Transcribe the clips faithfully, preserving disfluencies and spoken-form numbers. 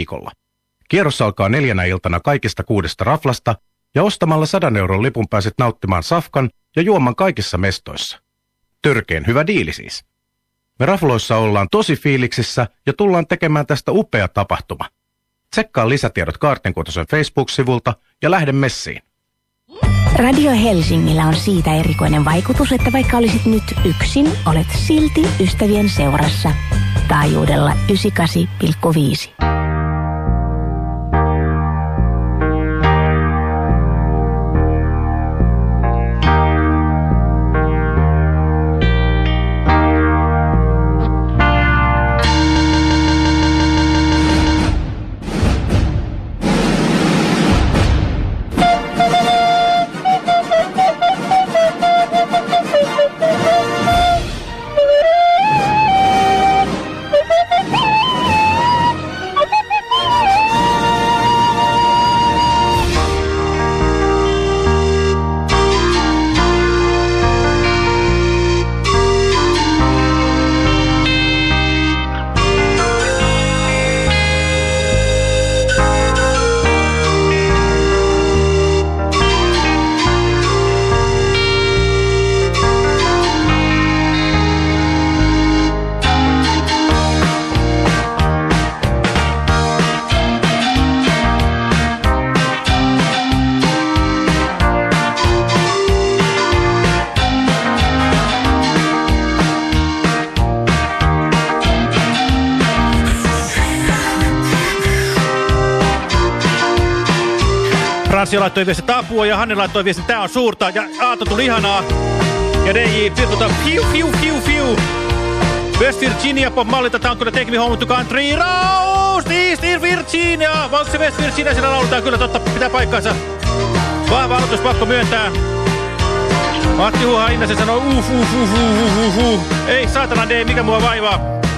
viikolla. Kierros alkaa neljänä iltana kaikista kuudesta raflasta ja ostamalla sadan euron lipun pääset nauttimaan safkan ja juoman kaikissa mestoissa. Törkeen hyvä diili siis. Me rafloissa ollaan tosi fiiliksissä ja tullaan tekemään tästä upea tapahtuma. Tsekkaa lisätiedot Kaartenkuotosen Facebook-sivulta ja lähde messiin. Radio Helsingillä on siitä erikoinen vaikutus, että vaikka olisit nyt yksin, olet silti ystävien seurassa. Taajuudella yhdeksänkymmentäkahdeksan pilkku viisi. Franssi laittoi viesti tapua ja Hanne laittoi viesti, tää on suurta ja Aato tuli ihanaa. Ja D J Pirtuta, fiu fiu fiu fiu. West Virginia pop mallita, tää on kyllä Take Me Home to Country Roast, East Virginia. Vai onko se West Virginia, siellä lauletaan kyllä, totta pitää paikkaansa. Vahva aloitus, pakko myöntää. Matti Huha Innasen sanoi, uff uff uff uff uff. Ei saatana D, mikä mua vaivaa.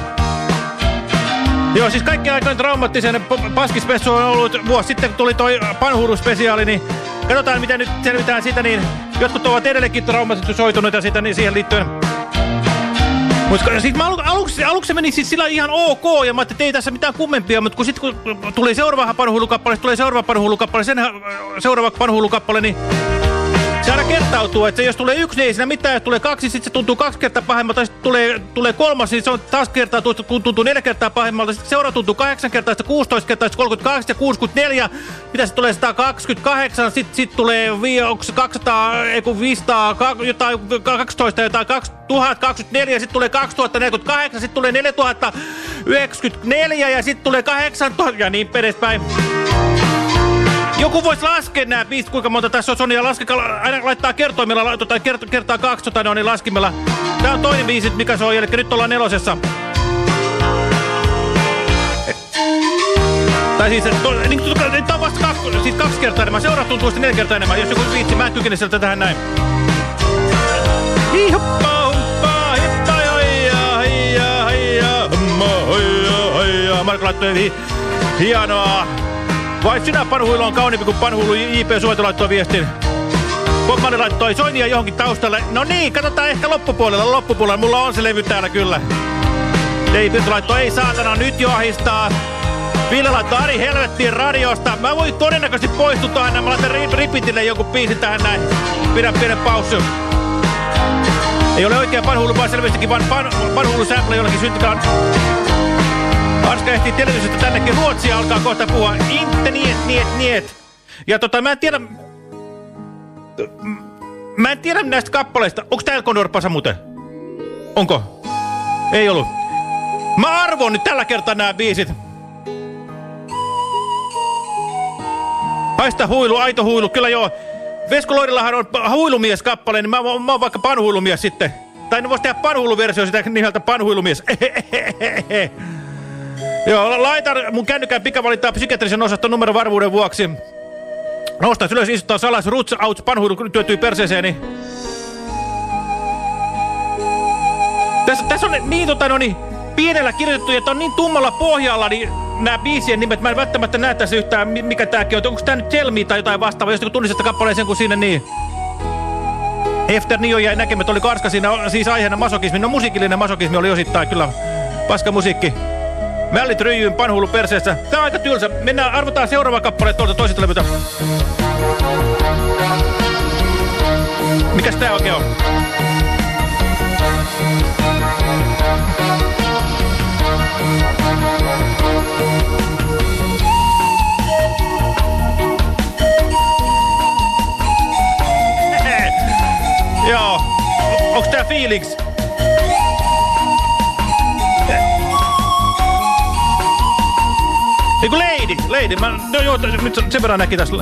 Joo, siis kaikki aikoin traumaattisen paskispessu on ollut vuosi sitten, kun tuli toi Panhuru-spesiaali, niin katsotaan, miten nyt selvitään siitä, niin jotkut ovat edelleenkin traumatisoituneita siitä, niin siihen liittyen. Mutta siis alu, aluksi, aluksi se meni siis sillä ihan ok, ja mä ajattelin, että ei tässä mitään kummempia, mutta kun sitten kun tuli seuraava Panhuru-kappale, tuli seuraava Panhuru-kappale, sen seuraava Panhuru-kappale, niin se aina kertautuu, että jos tulee yksi, niin ei siinä mitään, jos tulee kaksi, sitten se tuntuu kaksi kertaa pahemmalta, ja sitten tulee, tulee kolmas, niin se on taas kertautuu, kun tuntuu neljä kertaa pahemmalta, sitten seuraava tuntuu kahdeksan kertaa, sitten kuusitoista kertaa, sitten kolmekymmentäkaksi ja kuusikymmentäneljä, mitä se tulee sata kaksikymmentäkahdeksan, sitten sit tulee kaksisataa, ei kun viisisataa, jotain kaksitoista, jotain kaksituhatta kaksikymmentäneljä, sitten tulee kaksituhatta neljäkymmentäkahdeksan, sitten tulee neljätuhatta yhdeksänkymmentäneljä ja sitten tulee kahdeksantuhatta ja niin edespäin. Joku voisi laskea nämä biisit, kuinka monta tässä on Sonia. Laskekaa, aina laittaa kertoimella, tai kert, kertaa kaksi, tota, no, niin laskimella. Tää on toinen biisi, mikä se on, eli nyt ollaan nelosessa. Tai siis, to, niin, tää on vasta kaksi, siis kaksi kertaa enemmän. Seuraa tuntuu sitten neljä kertaa enemmän. Jos joku viitsi, mä en kykene sieltä tähän näin. Hihuppa, huppa, hippa, hoija, hoija, hoija, humma, hoija, hoija. Marko laittoi hi hienoa. Vai sinä Panhuilu on kauniimpi kuin Panhuilu, J P Suoto laittoi viestin. Popmani laittoi Soinia johonkin taustalle. No niin, katsotaan ehkä loppupuolella, loppupuolella. Mulla on se levy täällä kyllä. Dei Pirtu laittoi, ei saatana, nyt jo ahistaa. Ville laittoi Ari helvettiin radiosta. Mä voin todennäköisesti poistuttaa aina. Mä laitan ripitille joku biisi tähän näin. Pidä pienen paussu. Ei ole oikea Panhuilu, vaan selvästikin vaan pan, Panhuilu sample jollakin syntikään. Arska ehtii televisiosta tännekin. Ruotsia alkaa kohta puhua. Inte niet, niet, niet. Ja tota, mä en tiedä... Mä en tiedä näistä kappaleista. Onko tää Elkondor Pasa muuten? Onko? Ei ollut. Mä arvon nyt tällä kertaa nämä biisit. Haista huilu, aito huilu. Kyllä joo. Vesko Loirillahan on huilumies kappale, niin mä, mä oon vaikka panhuilumies sitten. Tai ne vois tehdä panhuiluversio sitä nimeltä panhuilumies. Joo, laitan mun kännykään pikavalintaa psykiatrisen osaston numero varmuuden vuoksi. Nostaa ylös, istuttaa salas, ruts, outs, panhuilu työtyi perseeseeni. Tässä, tässä on niin, tota, no niin, pienellä kirjoitettu, että on niin tummalla pohjalla niin nämä biisien nimet. Mä en välttämättä näe tässä yhtään, mikä tääkin on. Onko tää nyt Tell Me tai jotain vastaavaa? Jos tunnisesta kappaleen sen kuin siinä niin. Efter Nio jäi näkemät, oli karska siinä siis aiheena masokismi. No musiikillinen masokismi oli osittain kyllä paska musiikki. Mällit ryijyyn panhuulu perseessä. Tää on aika tylsä. Mennään, arvotaan seuraava kappale tuolta toiselta levyltä. Mikäs tää oikein on? Joo. Onks tää Feelings? Eiku Lady, Lady. Mä, no joo, nyt sen verran näki tässä.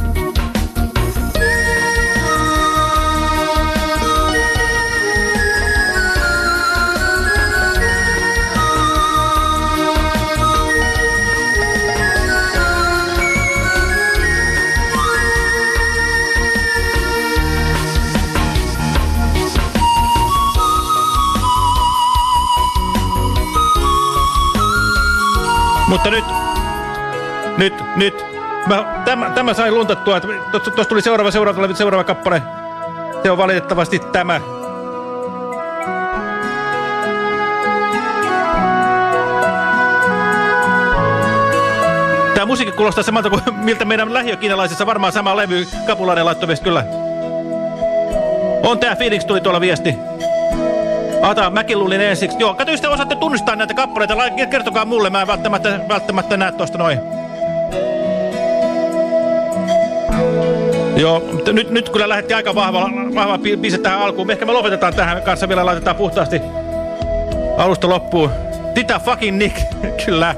Mutta nyt, nyt, nyt, mä, tämä, tämä sai luntattua, että tuossa tuli seuraava, seuraava, seuraava kappale. Se on valitettavasti tämä. Tämä musiikki kuulostaa samalta kuin miltä meidän lähiökiinalaisessa varmaan sama levy. Kapulainen laittoi kyllä. On tää Feelings, tuli tuolla viesti. Ata, mäkin luulin ensiksi. Joo, kato, jos te osaatte tunnistaa näitä kappaleita, kertokaa mulle, mä en välttämättä, välttämättä näe tosta noin. Joo, nyt, nyt kyllä lähdettiin aika vahva, vahva biisi tähän alkuun. Ehkä me lopetetaan tähän kanssa vielä, laitetaan puhtaasti alusta loppuun. Tita fucking Nick, kyllä.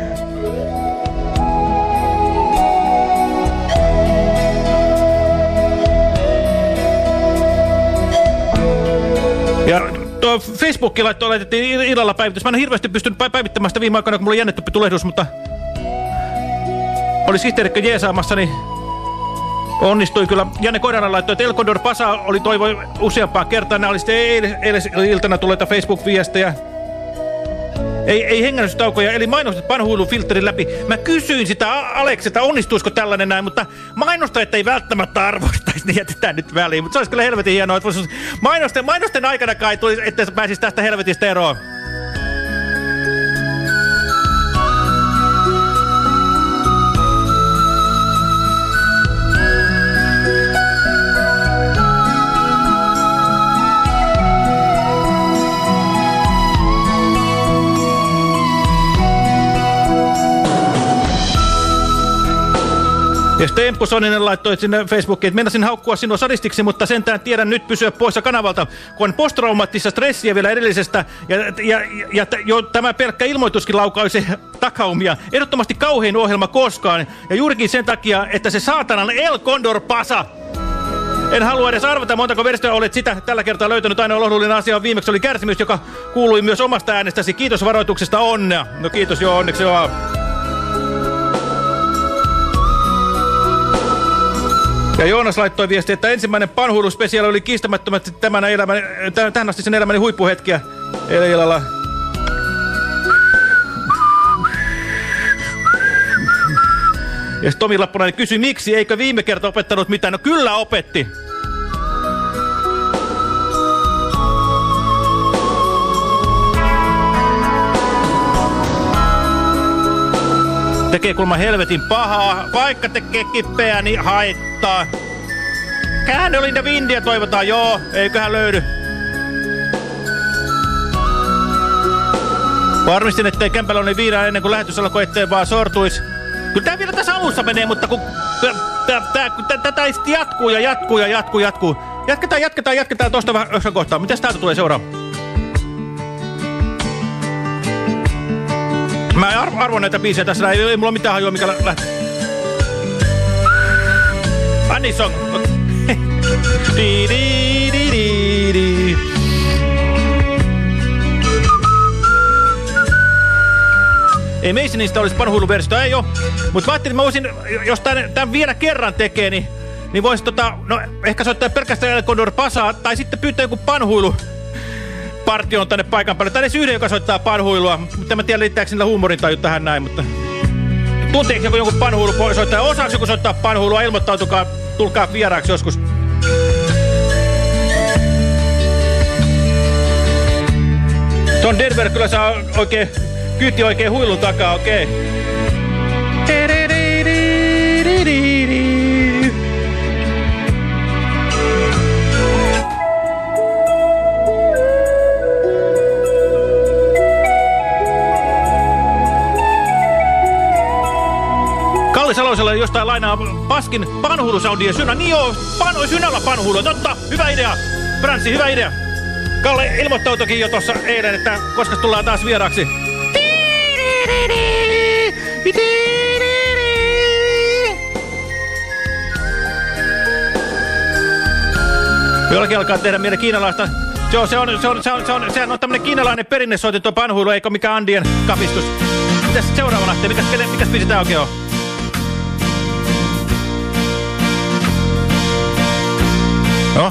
Ja tuo Facebookin laittoi, laitettiin illalla päivitys. Mä en hirveästi pystynyt päivittämään sitä viime aikoina, kun mulla on jännetty tulehdus, mutta oli sihteerikkö jeesaamassa, niin onnistui kyllä. Janne Koiranen laittoi, että El Condor Pasa oli toivo useampaa kertaa. Nämä oli sitten eilen, eilen iltana tulleita Facebook-viestejä. Ei, ei hengännystaukoja, eli mainostet panhuilufilterin läpi. Mä kysyin sitä Alekselta, onnistuisiko tällainen näin, mutta mainostajat ei välttämättä arvostaisi, niin jätetään nyt väliin. Mutta se olisi kyllä helvetin hienoa, että mainosten, mainosten aikana kai tulisi, että pääsisi tästä helvetistä eroon. Ja Temppu Soninen laittoi sinne Facebookiin, että meinasin haukkua sinua sadistiksi, mutta sentään tiedän nyt pysyä poissa kanavalta, kun on posttraumaattista stressiä vielä edellisestä, ja, ja, ja, ja jo tämä pelkkä ilmoituskin laukaisi takaumia. Ehdottomasti kauhein ohjelma koskaan, ja juurikin sen takia, että se saatanan El Condor Pasa. En halua edes arvata, montako versioa olet sitä tällä kertaa löytänyt. Ainoa lohdullinen asia on viimeksi oli kärsimys, joka kuului myös omasta äänestäsi. Kiitos varoituksesta, onnea. No kiitos, joo, onneksi vaan. Ja Joonas laittoi viesti, että ensimmäinen panhuiluspesiaali oli kiistämättömästi tämän elämän, tähän asti sen elämäni huippuhetkiä eilen illalla. Ja Tomi Lappunainen kysyi, miksi, eikö viime kerta opettanut mitään? No kyllä opetti. Tekee kulma helvetin pahaa, vaikka tekee kipeää, niin haittaa. Käänne oli ne vindiä, toivotaan, joo, eiköhän löydy. Varmistin, ettei kämpällä ole viinaa ennen kuin lähetys alkoi, ettei vaan sortuisi. Kyllä tää vielä tässä alussa menee, mutta kun tätä jatkuu ja jatkuu ja jatkuu, jatkuu. Jatketaan, jatketaan, jatketaan tosta vähän jossain kohtaa. Mitäs täältä tulee seuraava? Mä arv arvon näitä biisejä tässä, ei, ei mulla mitään hajua, mikä lähtee. Anisong. di, di, di, di, di. Ei Masonista olisi panhuiluversiota, ei oo. Mutta mä ajattelin, että mä voisin, jos tän, tän vielä kerran tekee, niin, niin voisi tota, no ehkä soittaa pelkästään El Condor Pasaa, tai sitten pyytää joku panhuilu. Partio on tänne paikan päälle. Tai edes yhden, joka soittaa panhuilua. Mutta mä tiedän, liittääkö niillä huumorintaju tähän näin, mutta... Tunteeko joku jonkun panhuilu soittaa? Osaako joku soittaa panhuilua? Ilmoittautukaa, tulkaa vieraaksi joskus. Ton Denver kyllä saa oikein kyyti oikein huilun takaa, okei. Kalli Saloselle jostain lainaa Paskin panhuilusoundien synä. Niin joo, pan, synällä panhuilua. Totta, hyvä idea. Franssi, hyvä idea. Kalle ilmoittautuikin jo tuossa eilen, että koska tullaan taas vieraaksi. Jollakin alkaa tehdä mielen kiinalaista. Se on, se on, se on, se on, se on, se on tämmönen kiinalainen perinnesoitinto panhuilu, eikä mikään Andien kapistus. Mitäs seuraava lähtee? Mikäs, mikäs biisi tää oikein on? No?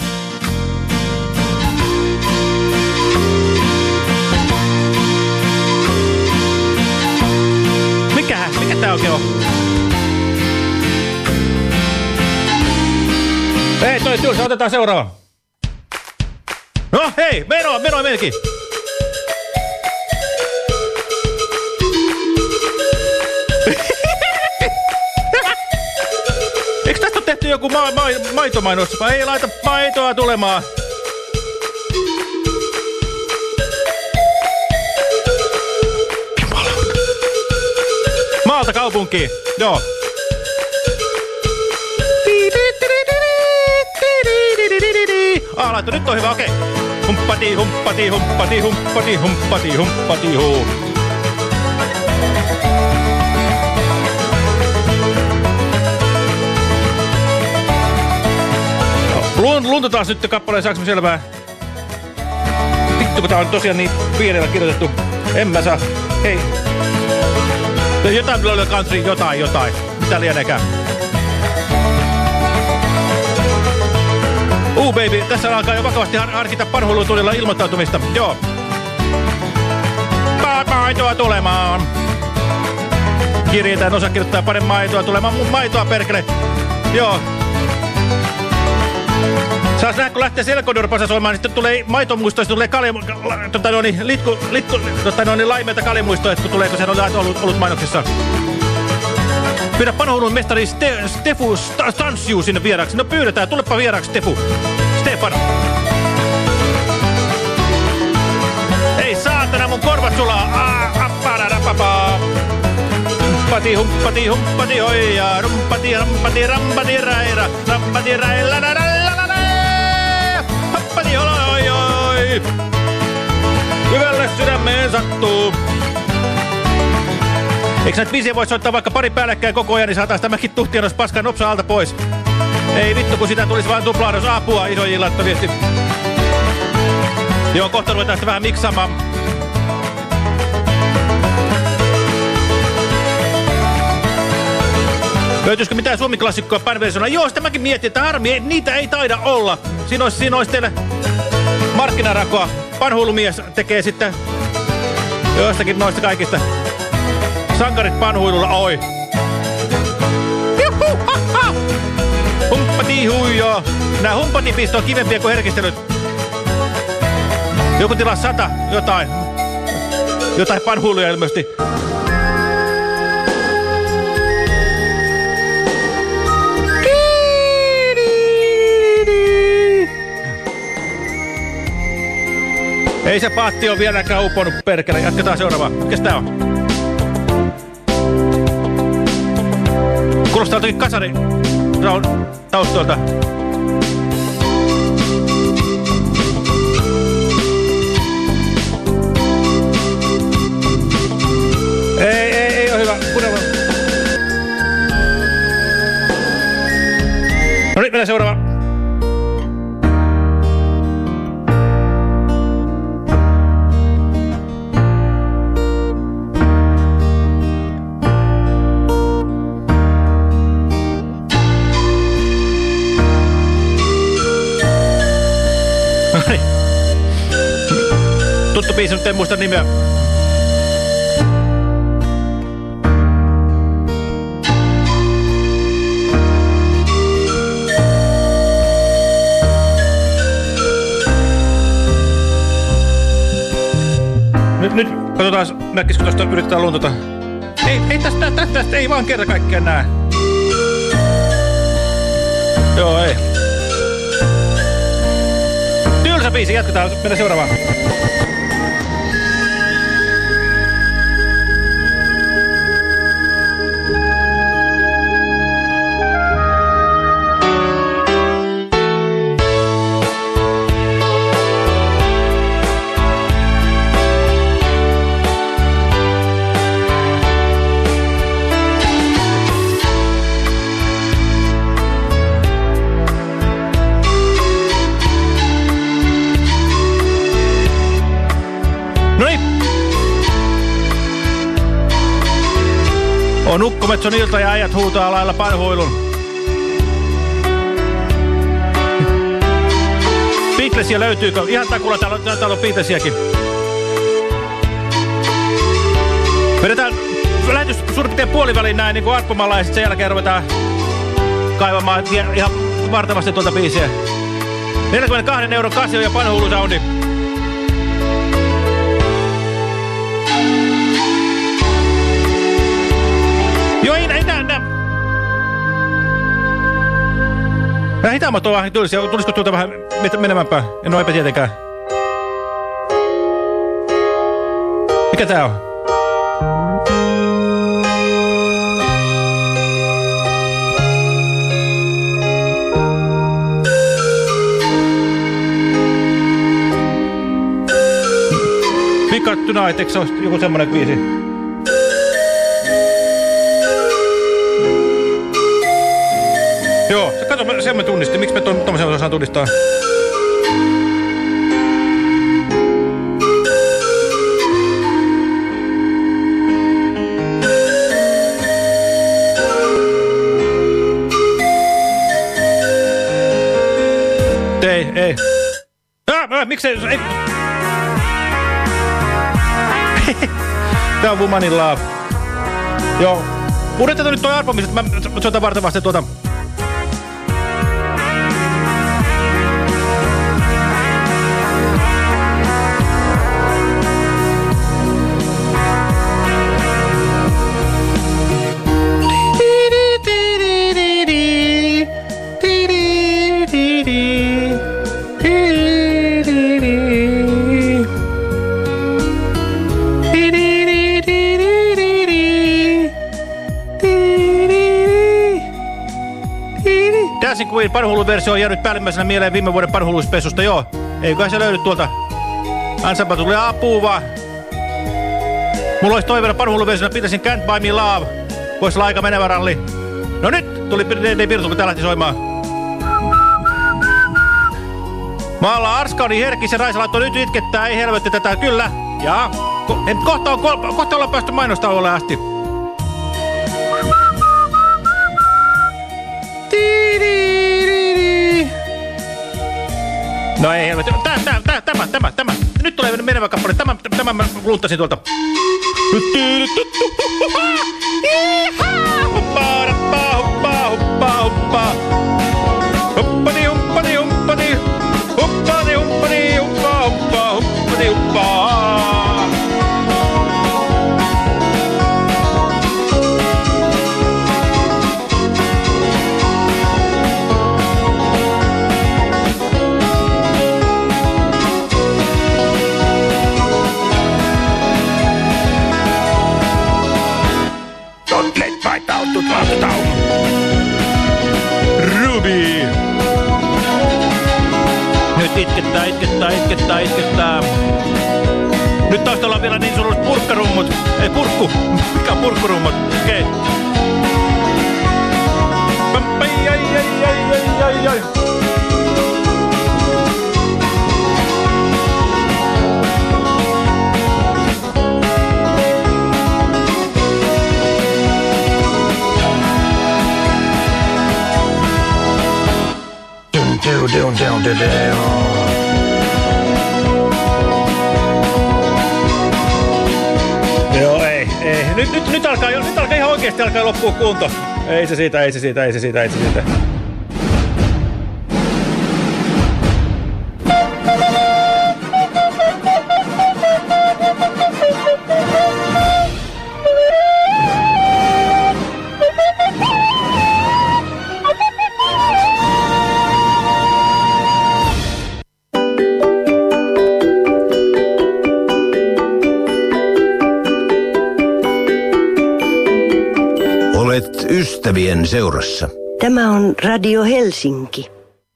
Mikähän? Mikä tää oikein on? Ei, toi tylsä, otetaan seuraava. No hei, menoa, menoa meilläkin. Eikö tästä ole tehty joku ma ma maitomainos? Ei laita maitoa tulemaan. Maalta kaupunkiin, joo. Ah, laittu, nyt on hyvä, okei. Okay. Humppati, humppati, humppati, humppati, humppati, humppati, huu. Lunta taas nyt kappaleen, saaks mä selvää? Vittu, kun tää on tosiaan niin pienellä kirjoitettu. En mä saa. Hei. Jotain Blöllä Country, jotain, jotain. Mitä lieneekään? Uh, baby, tässä alkaa jo vakavasti har harkita panhuilutunnilla ilmoittautumista. Joo. Maitoa tulemaan. Kirjeitä en osaa kirjoittaa paremmin maitoa tulemaan. Mun maitoa perkele. Joo. Saas nähdä, kun lähtee Selkodorpassa soimaan, niin sitten tulee maitomuisto, sitten tulee kalja, tota noin, litku, litku, tota noin, laimeita kaljamuistoja, kun tulee, kun se on ollut, ollut mainoksissa. Pyydä panhuilun mestari Ste Stefu Stansiu sinne vieraaksi. No pyydetään, tulepa vieraaksi Stefu. Stefano. Ei saatana, mun korvat sulaa. Appararapapaa. Humpati, humpati, humpati, hoija. Rumpati, rampati, rampati, raira. Rampati, raila, raila, happati, oi, oi. Hyvälle sydämeen sattuu. Eikö näitä biisiä voi soittaa vaikka pari päällekkäin koko ajan, niin saataisiin tämäkin tuhtianos paskan nopsa alta pois. Ei vittu, kun sitä tulisi vain tuplaados. Apua, isoji laittoviesti. Joo, kohta ruvetaan sitä vähän miksaamaan. Löytyisikö mitään suomiklassikkoa pan-versiona? Joo, sitä mäkin mietin, että harmi, niitä ei taida olla. Siinä olisi, siinä olisi teille markkinarakoa. Panhuilumies tekee sitten joistakin noista kaikista. Sankarit panhuilulla, oi. Juhu, ha, ha. Humppati huijaa. Nää humppatipistä on kivempiä kuin herkistelyt. Joku tilaa sata, jotain. Jotain panhuiluja ilmeisesti. Ei se paatti ole vieläkään uponut, perkele. Jatketaan seuraavaa. Mikäs tää on? Kuulostaa jotakin kasari taustoilta. Ei, ei, ei ole hyvä. Kuunnella. No niin, mennään seuraavaan. Tuttu biisi, nyt en muista nimeä. Nyt, nyt. Katsotaan, näkkisikö tuosta yritetään luntata. Ei, ei tästä, tästä, tästä, ei vaan kerta kaikkiaan näe. Joo, ei. Tylsä biisi, jatketaan, mennään seuraavaan. On Ukkometson ilta ja äijät huutaa lailla panhuilun. Beatlesia löytyykö? Ihan takulla täällä on, täällä on Beatlesiakin. Vedetään lähetys suurin piirtein puoliväliin näin niin kuin arppomalla ja sitten sen jälkeen ruvetaan kaivamaan ihan vartavasti tuolta biisiä. neljäkymmentäkaksi euron Casio ja panhuilusoundi. Joo, ei, ei näe, näe. Vähän hitaammat on vähän tylsiä. Tulisiko tuolta vähän menemään päin? En ole eipä tietenkään. Mikä tää on? Pika Tonight, eikö se ole joku semmonen biisi? Joo, se kato, sen mä tunnistin. Miksi me tommosen osaan tunnistaa? Ei, ei. Ah, ah, miksei? Ei. Tää on Woman in Love. Joo. Uudeteta nyt toi arpomiset. Mä soitan vartavasti tuota... Dancing Queen parhuluversio on jäänyt päällimmäisenä mieleen viime vuoden parhuluispesusta, joo. Eiköhän se löydy tuolta. Ansapa tuli apua vaan. Mulla olisi toiveena parhuluversiona pitäisin Can't Buy Me Love. Voisi olla aika menevä ralli. No nyt tuli D D Pirtu, kun tää lähti soimaan. Maalla Arska oli herkis ja Raisa laittoi nyt itkettää, ei helvetti tätä, kyllä. Jaa, Ko kohta, on kohta ollaan päästy mainostauolle asti. No ei helvetti, tää, tää, tää, tämä, tämä, tämä. Nyt tulee menevä kappale, tämä, tämä mä lunttasin tuolta. Huppaa, rappaa, huppaa, huppaa, huppaa. Huppani, huppani, huppani. Huppani, huppani, huppaa, huppaa, huppani, huppaa. Ruby! Nyt itkettää, itkettää, itkettää, itkettää. Nyt taustalla on vielä niin sanotusti purkkarummut. Ei, purkku. Mikä on purkkurummut? Okei. Okay. Ai, ai, ai, ai, ai, ai. Down, down, down, down. Joo, ei, ei. Nyt, nyt, nyt, alkaa, nyt alkaa ihan oikeasti alkaa loppua kunto. Ei se siitä, ei se siitä, ei se siitä, ei se siitä. Olet ystävien seurassa. Tämä on Radio Helsinki.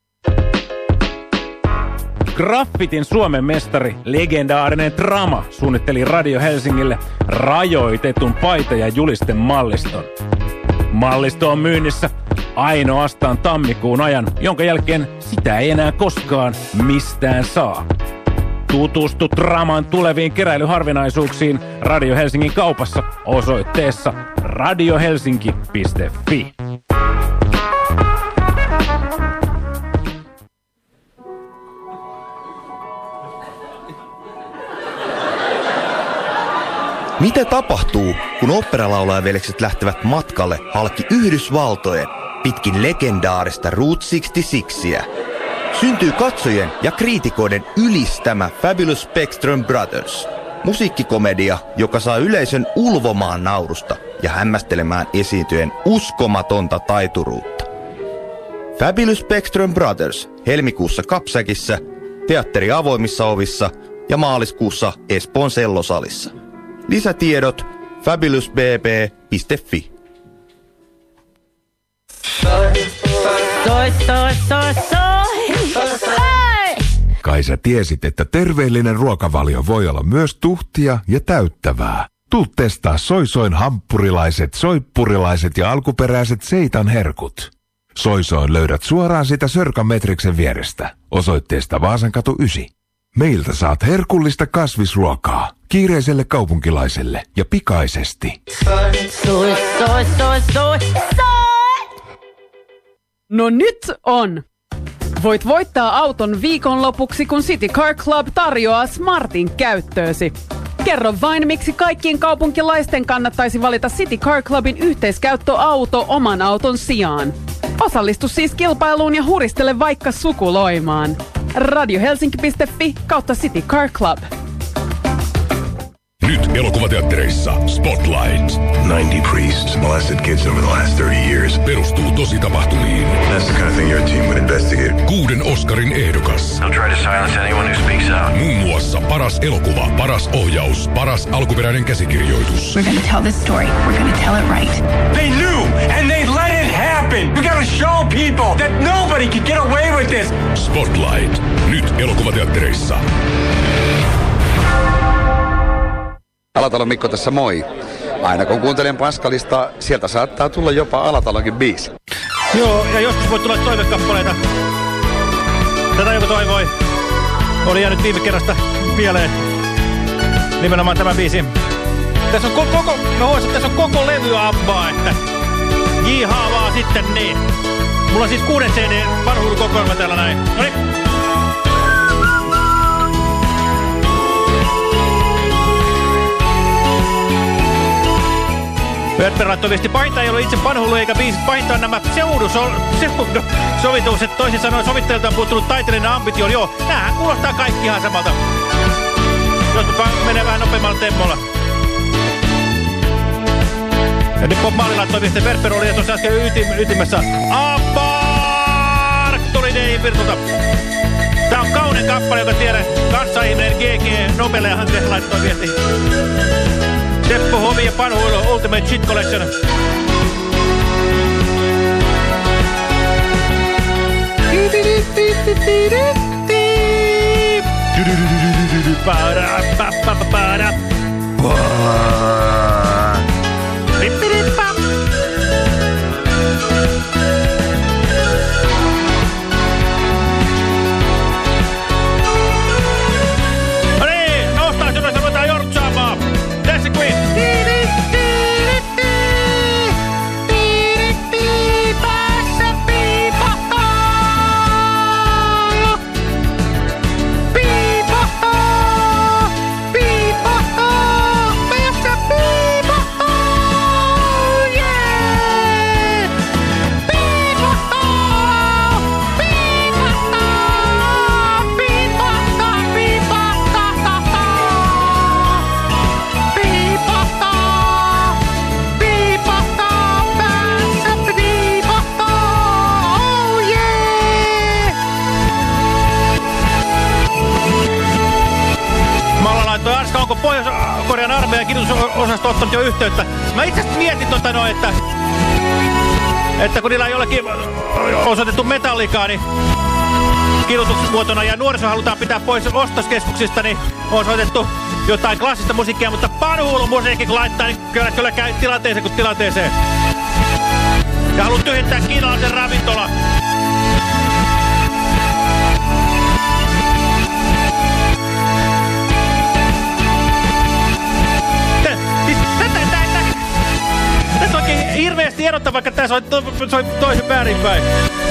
Graffitin Suomen mestari, legendaarinen Trama, suunnitteli Radio Helsingille rajoitetun paita- ja julisten malliston. Mallisto on myynnissä ainoastaan tammikuun ajan, jonka jälkeen sitä ei enää koskaan mistään saa. Tutustu Traman tuleviin keräilyharvinaisuuksiin Radio Helsingin kaupassa osoitteessa radiohelsinki piste fi. Mitä tapahtuu, kun oopperalaulajaveljekset lähtevät matkalle halki Yhdysvaltojen pitkin legendaarista Route kuusikymmentäkuusi? Syntyy katsojien ja kriitikoiden ylistämä Fabulous Spectrum Brothers. Musiikkikomedia, joka saa yleisön ulvomaan naurusta ja hämmästelemään esiintyjen uskomatonta taituruutta. Fabulous Spectrum Brothers helmikuussa Kapsäkissä, teatteri avoimissa ovissa ja maaliskuussa Espoon Sellosalissa. Lisätiedot fabulous b b piste fi. Soi, soi, soi, soi! Hei! Kai sä tiesit, että terveellinen ruokavalio voi olla myös tuhtia ja täyttävää. Tuu testaa Soisoin hamppurilaiset, soippurilaiset ja alkuperäiset seitan herkut. Soisoin löydät suoraan sitä Sörkan-metriksen vierestä, osoitteesta Vaasankatu yhdeksän. Meiltä saat herkullista kasvisruokaa kiireiselle kaupunkilaiselle ja pikaisesti. Soi, soi, soi, soi, soi! No nyt on! Voit voittaa auton viikonlopuksi, kun City Car Club tarjoaa Smartin käyttöösi. Kerro vain, miksi kaikkien kaupunkilaisten kannattaisi valita City Car Clubin yhteiskäyttöauto oman auton sijaan. Osallistu siis kilpailuun ja huristele vaikka sukuloimaan. radiohelsinki piste fi kautta City Car Club. Nyt elokuvateattereissa Spotlight. ninety priests molested kids over the last thirty years. Perustuu tositapahtumiin. That's the kind of thing your team would investigate. Kuuden Oscarin ehdokas. I'll try to silence anyone who speaks out. Muun muassa paras elokuva, paras ohjaus, paras alkuperäinen käsikirjoitus. We're gonna tell this story. We're gonna tell it right. They knew and they let it happen. We gotta show people that nobody can get away with this. Spotlight. Nyt elokuvateattereissa. Alatalon Mikko tässä moi. Aina kun kuuntelen Paskalista, sieltä saattaa tulla jopa Alatalonkin biisi. Joo, ja joskus voi tulla toivekappaleita. Tätä joku toivoi. Oli jäänyt viime kerrasta mieleen. Nimenomaan tämä biisi. Tässä on koko, mä huomasin, että tässä on koko levy abbaa, että jihaa vaan sitten niin. Mulla on siis kuuden C D vanhuudenkokoelma täällä näin. Noniin. Pörppä laittoi viesti, painta ei ole itse panhullu eikä biisit, painta on nämä pseudosovitukset, toisin sanoen sovittajalta on puuttunut taiteellinen ambitio. Joo, näähän kuulostaa kaikki ihan samalta. Joskus menee vähän nopeammalla temmolla. Ja nyt Bob Marley laittoi viesti, Pörppä oli tuossa äsken ytim, ytimessä. Apark tuli Dave Virtulta. Tää on kaunein kappale, joka tiedän. Kanssaihminen G G Nobele-hanke laittoi viesti. Teppo Hovi ja Panhuilu Ultimate Shit Collection. No niin, noustaan sinne, ruvetaan jortsaamaan. Dancing Queen. Onko Pohjois-Korean armeijan kidutusosasto ottanut jo yhteyttä? Mä itse asiassa mietin tota noin, että että kun niillä on jollekin osoitettu metallikaa, niin kidutusmuotona ja nuoriso halutaan pitää pois ostoskeskuksista, niin on soitettu jotain klassista musiikkia, mutta panhuulumusiikki laittaa, niin kyllä, kyllä käy tilanteeseen kuin tilanteeseen. Ja haluan tyhjentää kiinalaisen ravintola. Tässä onkin hirveästi erottaa, vaikka tässä on to, to, toisen väärinpäin.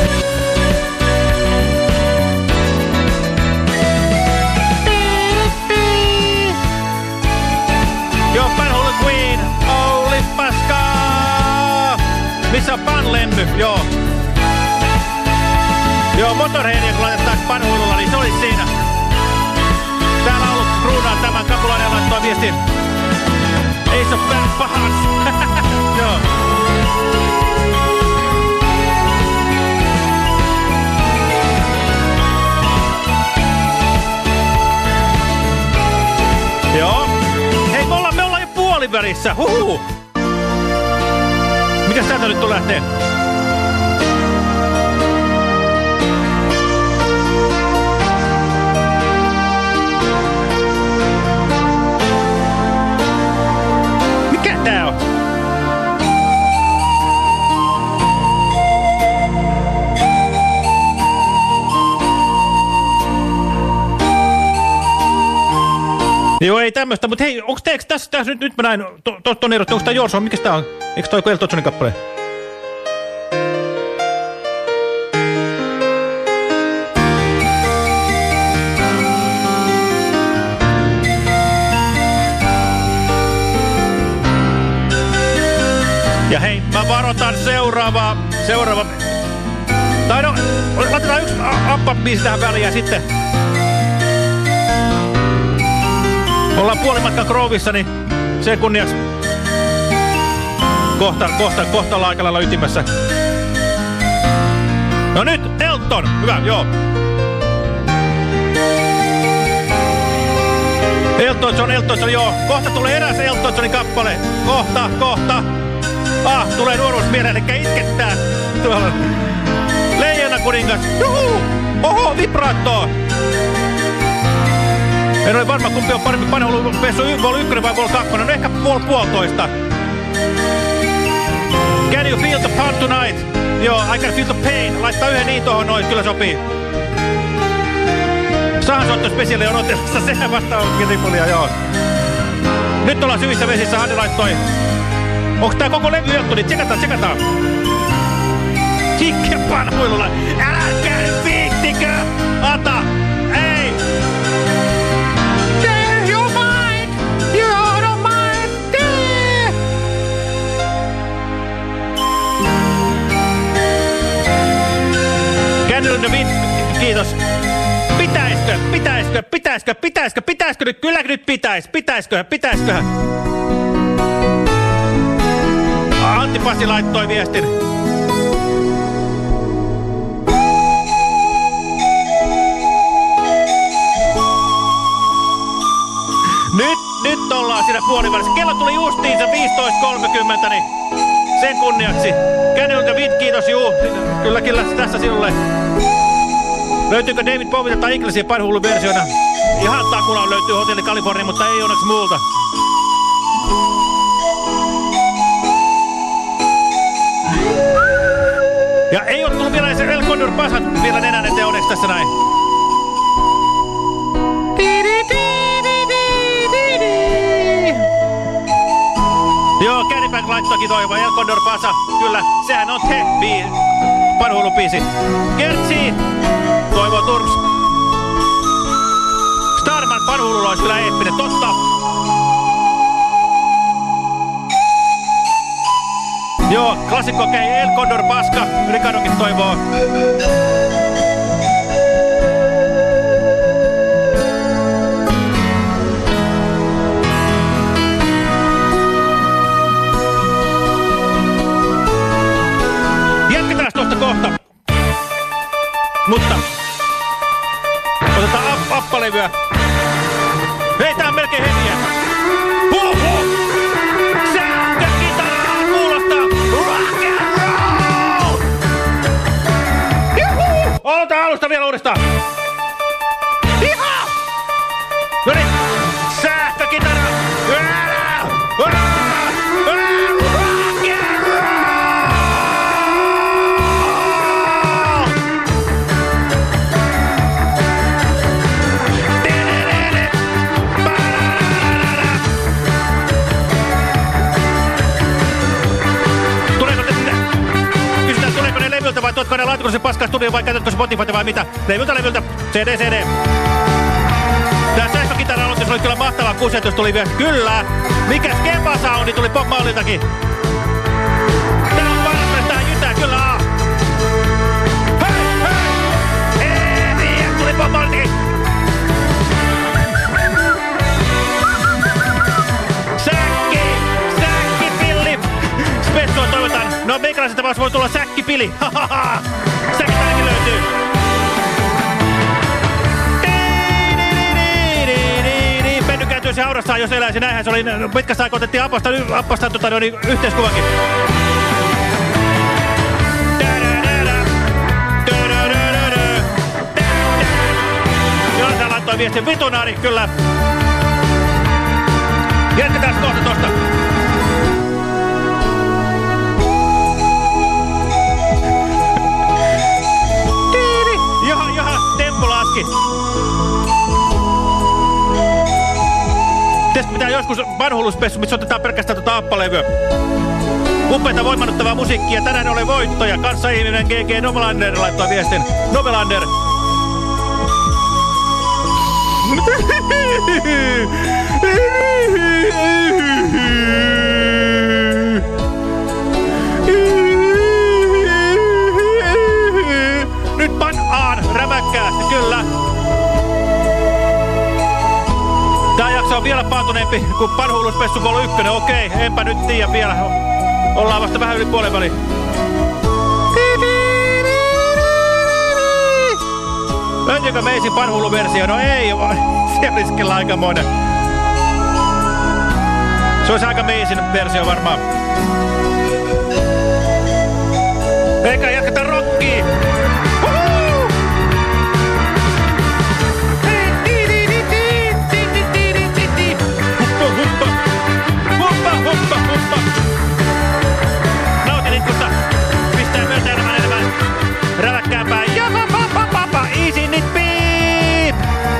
Joo, Panhulu Queen, Olli paskaa! Missä on Panlemmy? Joo. Joo, Motorheadia kun laitetaan Panhululla, niin se olisi siinä. Täällä on ollut kruunaan tämän Kapulainen laittoi viestin. Ei se ole päänyt pahas. Joo. Joo. Hei, me ollaan, me ollaan jo puolivälissä. Huhuu. Mitäs täältä nyt tulee lähtee? Mikä tää on? Joo, ei tämmöstä, mutta hei, onks teeks tässä, tässä nyt, nyt mä näin, tuon erotti, onks tää Jorson, mikäs tää on? Eiks toi Elton Johnin kappale? Ja hei, mä varoitan seuraavaa, seuraava, tai no, laitetaan yksi appa-biisi tähän väliin ja sitten ollaan puolimatkan Grovissa, niin sen kunniaksi kohta, kohta, kohta ollaan aika lailla ytimessä. No nyt, Elton! Hyvä, joo. Elton John, Elton John, joo. Kohta tulee eräs Elton Johnin kappale. Kohta, kohta. Ah, tulee nuoruus mieleen, eli itkettää. Tuolla. Leijona kuningas. Juhuu! Oho, vibraattoa! En ole varma, kumpi on parempi Panhulupessu, Vol yksi vai Vol kaksi. No ehkä Vol puolitoista. Can you feel the pound tonight? Joo, I can feel the pain. Laittaa yhden niin tohon noin, kyllä sopii. Sahan soitto spesiaali on otellassa, sehän vasta onkin ripulia, joo. Nyt ollaan syvissä vesissä, Hanni laittoi. Onks tää koko levy jottu, niin tsekataan, tsekataan. Hikke Panhuilulla. Älkää nyt viittikö! Ata! Ei! Change your mind! You don't mind! Tee! Candle in the Wind, kiitos. Pitäiskö, pitäiskö, pitäiskö, pitäiskö, pitäiskö nyt, kyllä nyt pitäis, pitäiskö, pitäisköhän? Antti Pasi laittoi viestin. Nyt, nyt ollaan siinä puolivälissä. Kello tuli justiinsa viisitoista kolmekymmentä, niin sen kunniaksi. Candle in the Wind, kiitos, juu. Kyllä, kyllä, tässä sinulle. Löytyykö David Bowieilta tai Eaglesin Panhulun versiona? Ihan takulaan löytyy Hotelli California, mutta ei onneksi muulta. Ja ei ole tullut vielä se El Condor Pasat vielä nenän eteen onneksi tässä näin. Joo, Candyback laittoikin toivoa. El Condor Pasa. Kyllä, sehän on te Panhulun biisi. Kertsi toivoo Turps. Starman Panhululla olisi kyllä eeppinen, totta. Joo, klassikko okei, okay. El Condor Paska, Ricardokin toivoo. Jatketaan tuosta kohta. Mutta otetaan app appalevyä. Hei, tää on melkein heviä. Huh, huh. Sähkökitaraa kuulostaa. Rock uudestaan, vielä uudestaan. Iha! No niin, sähkökitara. Vai tuotko ne laatikollisen paskaa studioon vai käytätkö Spotifyta vai mitä? Levyltä, levyltä, C D, C D. Tää sähkökitara-aloitus oli kyllä mahtava kusetus, tuli vielä. Kyllä! Mikä skeba-soundi tuli Bob Marleyltakin? Tää on paras, tää jytää, kyllä A. Hei, hei! Ei, tuli Bob Marleyltakin! Säkki! Säkkipilli! Spessua toivotaan. No meikäläiseltä vaan voi tulla säkkipili. Hahaha! Säkkipilikin löytyy. Penny kääntyisi haurassaan, jos eläisi. Näinhän se oli. Pitkästä aikaa otettiin Appasta, appasta tota, no, niin, yhteiskuvakin. Jonathan laittoi viestin vitunaari, kyllä. Jatketaan kohta tosta. Jaha, jaha, tempo laski. Tästä pitää joskus vanhulluspessu, missä otetaan pelkästään tota appalevyä. Upeita voimannuttavaa musiikkia. Tänään olen voittaja. Kanssa ihminen G G Nobelander laittoi viestin. Nobelander. Nyt pan-aan räväkkäästi, kyllä. Tää jakso on vielä paantuneempi kuin Panhulluspessu Vol ykkönen. Okei, enpä nyt tiedä vielä. Ollaan vasta vähän yli puolen väliin. Löytyykö meisin Panhullu-versio? No ei, se olisi kyllä aikamoinen. Se olisi aika meisin versio varmaan. Eikä jatketaan rockia. Nautin itkusta. Pistää myötä enemmän enemmän. Räväkkäämpää. Ja pa pa pa pa pa. Easy nyt piip.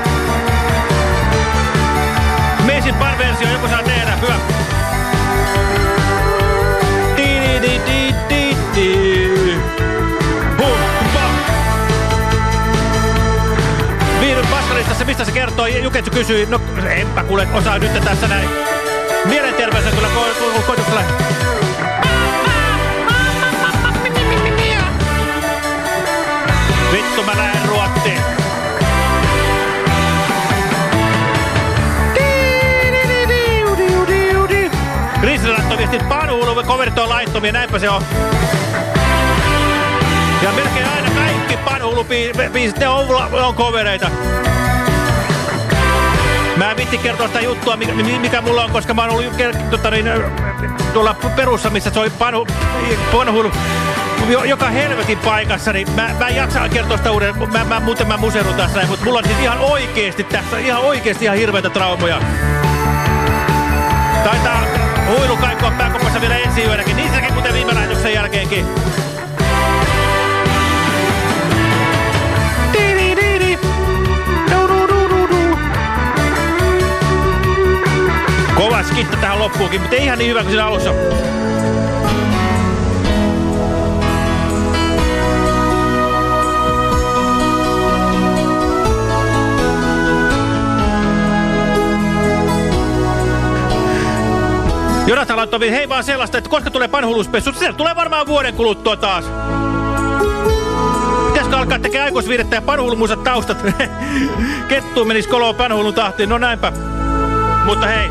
Meisin par-versio. Joku saa tehdä. Hyvä. Di di di di di di. Humpa. Viidun paskalistassa. Mistä se kertoo? Juketsu kysyi. No enpä kuule osaa nyt tässä näin. Mielenterveys on kyllä ko koituksella. Vittu mä lähen Ruottiin. Krisille laittoi viestin Panhullu, coverit on laittomia, näinpä se on. Ja melkein aina kaikki Panhullu-biisit, ne on, on covereita. Mä en vitti kertoa sitä juttua, mikä, mikä mulla on, koska mä oon ollut tota, niin, tuolla perussa, missä se oli Panhullu joka helvetin paikassa, niin mä, mä en jaksa kertoa sitä uuden. Mä, mä, muuten mä muserun tässä näin, mutta mulla on siis ihan oikeesti tässä, ihan oikeesti ihan hirveitä traumoja. Taitaa huilu kaikkoa pääkopassa vielä ensi yönäkin, niin sekin kuten viime lähetyksen jälkeenkin. Kova skitta tähän loppuukin, mutta ei ihan niin hyvä kuin siinä alussa. Jonathan laittoi, hei vaan sellaista, että koska tulee Panhulluspessu, se tulee varmaan vuoden kuluttua taas. Pitäisikö alkaa tekemään aikuisviidettä ja Panhullumuusat taustat? Kettu menisi koloon Panhullun tahtiin, no näinpä. Mutta hei.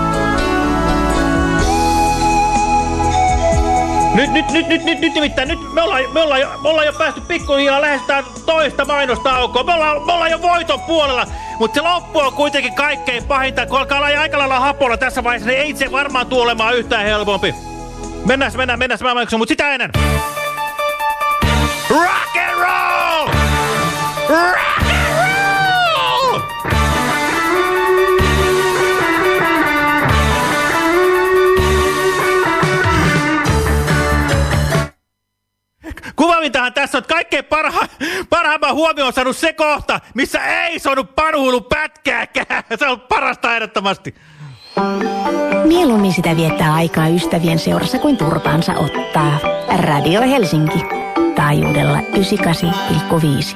Nyt, nyt, nyt, nyt, nyt, nyt nimittäin, nyt me ollaan, me ollaan, jo, me ollaan jo päästy pikkuhiljaa lähestään toista mainostaukoa. Me ollaan, me ollaan jo voiton puolella, mutta se loppu on kuitenkin kaikkein pahinta. Kun alkaa olla aika lailla hapolla tässä vaiheessa, niin ei se varmaan tule olemaan yhtään helpompi. Mennään, mennään, mennään maailmanjaksoon, mutta sitä ennen. Rock and roll! Kuvavintahan tässä on kaikkein parha, parhaimman huomioon saanut se kohta, missä ei saanut panhuilu pätkääkään. Se on parasta ehdottomasti. Mieluummin sitä viettää aikaa ystävien seurassa kuin turpaansa ottaa. Radio Helsinki. Taajuudella yhdeksänkymmentäkahdeksan pilkku viisi.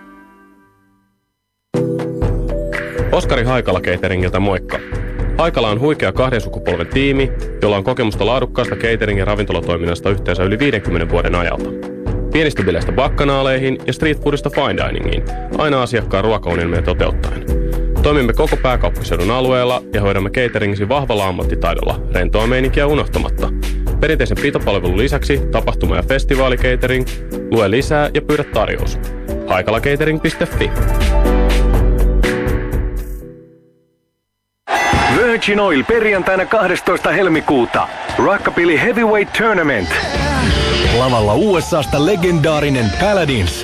Oskari Haikala Cateringiltä moikka. Haikala on huikea kahden sukupolven tiimi, jolla on kokemusta laadukkaasta catering- ja ravintolatoiminnasta yhteensä yli viidenkymmenen vuoden ajalta. Pienistä bileistä bakkanaaleihin ja street foodista fine diningiin, aina asiakkaan ruokaunelmia toteuttaen. Toimimme koko pääkaupunkiseudun alueella ja hoidamme cateringisi vahvalla ammattitaidolla, rentoa meininkiä unohtamatta. Perinteisen pitopalvelun lisäksi tapahtuma- ja festivaalicatering, lue lisää ja pyydä tarjous. haikalacatering piste fi. Virgin Oil perjantaina kahdestoista helmikuuta. Rockabilly Heavyweight Tournament. Lavalla U S A:sta legendaarinen Paladins.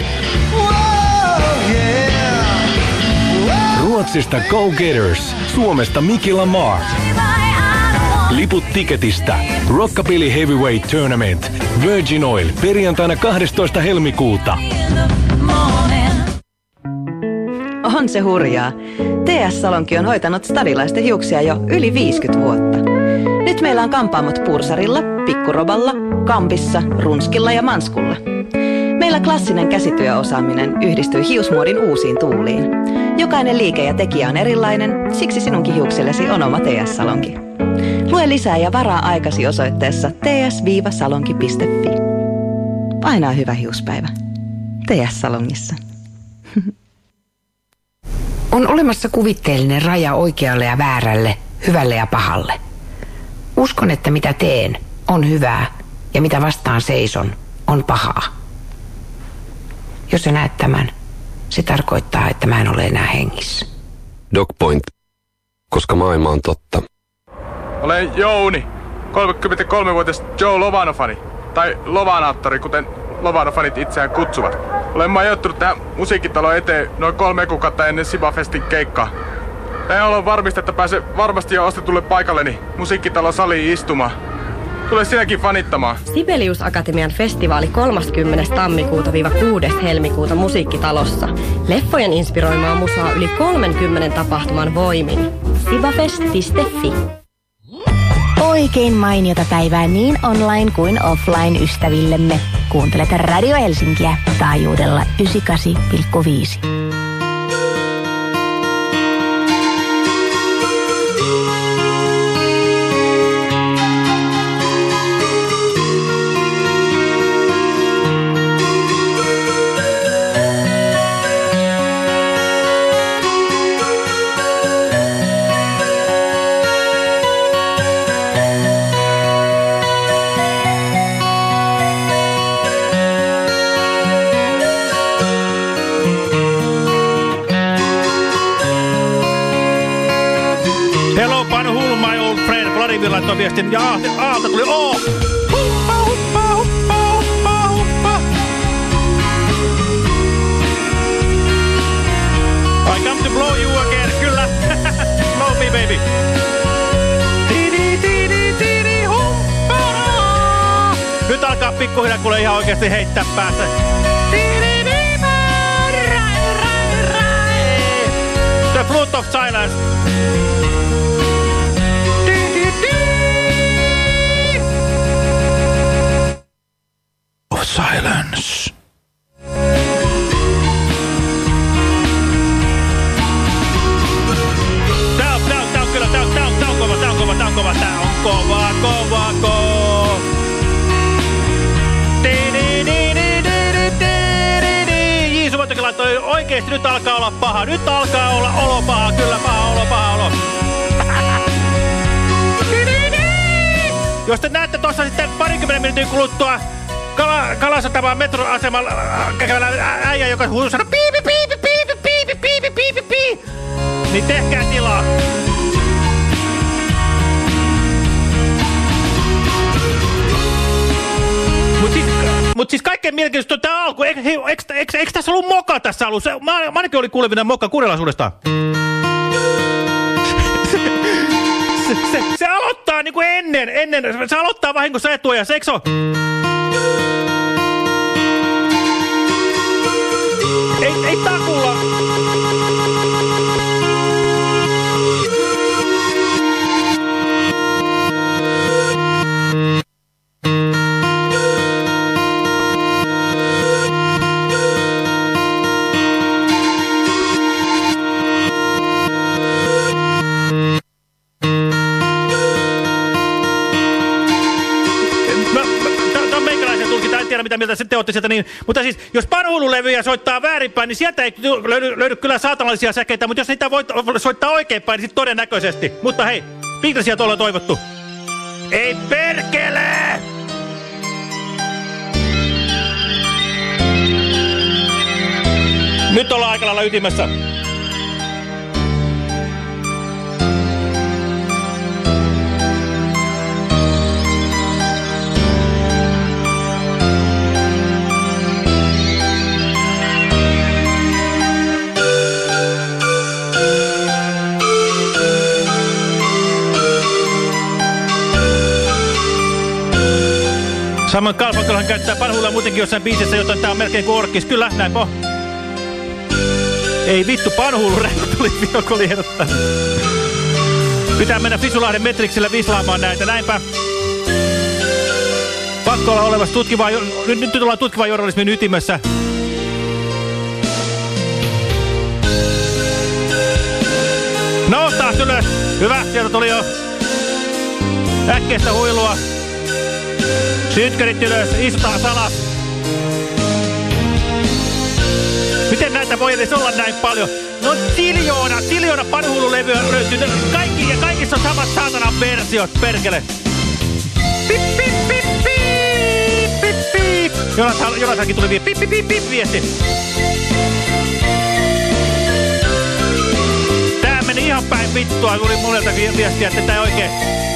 Ruotsista Go Getters. Suomesta Mickey Lamar. Liput tiketistä. Rockabilly Heavyweight Tournament. Virgin Oil perjantaina kahdestoista helmikuuta. On se hurjaa. T S-salonki on hoitanut stadilaisten hiuksia jo yli viisikymmentä vuotta. Nyt meillä on kampaamot Pursarilla, Pikkuroballa, Kampissa, Runskilla ja Manskulla. Meillä klassinen käsityöosaaminen yhdistyy hiusmuodin uusiin tuuliin. Jokainen liike ja tekijä on erilainen, siksi sinunkin hiuksillesi on oma T S-salonki. Lue lisää ja varaa aikasi osoitteessa t s salonki piste fi. Aina on hyvä hiuspäivä. T S-salongissa. On olemassa kuvitteellinen raja oikealle ja väärälle, hyvälle ja pahalle. Uskon, että mitä teen on hyvää ja mitä vastaan seison on pahaa. Jos sä näet tämän, se tarkoittaa, että mä en ole enää hengissä. DocPoint, koska maailma on totta. Olen Jouni, kolmekymmentäkolmevuotias Joe Lovano-fani, tai Lovanaattori, kuten Lovano-fanit itseään kutsuvat. Olen majoittunut tähän musiikkitalon eteen noin kolme kuukautta ennen Sibafestin keikkaa. Näin olen varmista, että pääsen varmasti jo ostetulle paikalleni musiikkitalon saliin istumaan. Tule sinäkin fanittamaan. Sibelius Akatemian festivaali kolmaskymmenes tammikuuta kuudes helmikuuta musiikkitalossa. Leffojen inspiroimaa musaa yli kolmenkymmenen tapahtuman voimin. sibafest piste fi. Oikein mainiota päivää niin online kuin offline ystävillemme. Kuuntelet Radio Helsinkiä taajuudella yhdeksänkymmentäkahdeksan pilkku viisi. Laittoi viestin ja Aalta tuli oo! Huppa, huppa, huppa, huppa, huppa. I come to blow you again, kyllä. Blow me baby. Tidi, tidi, tidi, huppa. Nyt alkaa pikkuhiljaa kuule ihan oikeesti heittää päässä. Tidi, tidi, rai, rai, rai. The Flute of Silence. Silence. Tää on, tää on, tää on kyllä, tää on, tää on, tää on kova, tää on kova, tää on kova, tää on kova, kova, kova. Jiisu Montakin laittoi oikeesti, nyt alkaa olla paha, nyt alkaa olla olo paha, kyllä paha olo, paha olo. Jos te näette tossa sitten parikymmenen minuutin kuluttua Kala, Kalasatamaan metroasemalla käkävällä äijä, joka huutuu sanoo piipi, piipi, piipi, piipi, piipi, piipi, piipi, niin tehkää tilaa. Mut siis, mut siis kaikkein mielenkiintoista on tää alku. Eikö, eikö, eikö, eikö tässä ollut moka tässä alussa? Mä, mä ainakin oli kuulevina moka kuunnellisuudestaan. Se, se, se aloittaa niinku ennen, ennen, se aloittaa vahingossa etuajassa, eikö oo? Ei, ei takulla. Mitä mieltä te ootte sieltä niin. Mutta siis, jos panhuilulevyjä soittaa väärinpäin, niin sieltä ei löydy, löydy kyllä saatanallisia säkeitä, mutta jos niitä voi soittaa oikeinpäin, niin sitten todennäköisesti. Mutta hei, Beatlesia tuolla on toivottu. Ei perkele! Nyt ollaan aika lailla ytimessä. Samoin Garfunkelhan käyttää panhuilla muutenkin jossain biisissä, joten tää on melkein kuin orkkis. Kyllä, näinpä. Ei vittu, panhuilu tuli Viokoli ehdottaa. Pitää mennä Fisulahden Metriksillä vislaamaan näitä, näinpä. Pakko olla olevassa tutkivaa, nyt, nyt ollaan tutkivaa journalismin ytimessä. No, taas ylös. Hyvä, sieltä tuli jo äkkeistä huilua. Sytkärit ylös, istutaan alas. Miten näitä voi edes olla näin paljon? No tiljoona, tiljoona panhuilulevyä löytyy. Kaikki ja kaikissa on samat saatanan versiot, perkele. Pip, pip, pip, pip, pip, pip. Jonathankin tuli pip, pip, pip, pip, viesti. Tää meni ihan päin vittua, tuli moneltakin viestiä, että tää oikein.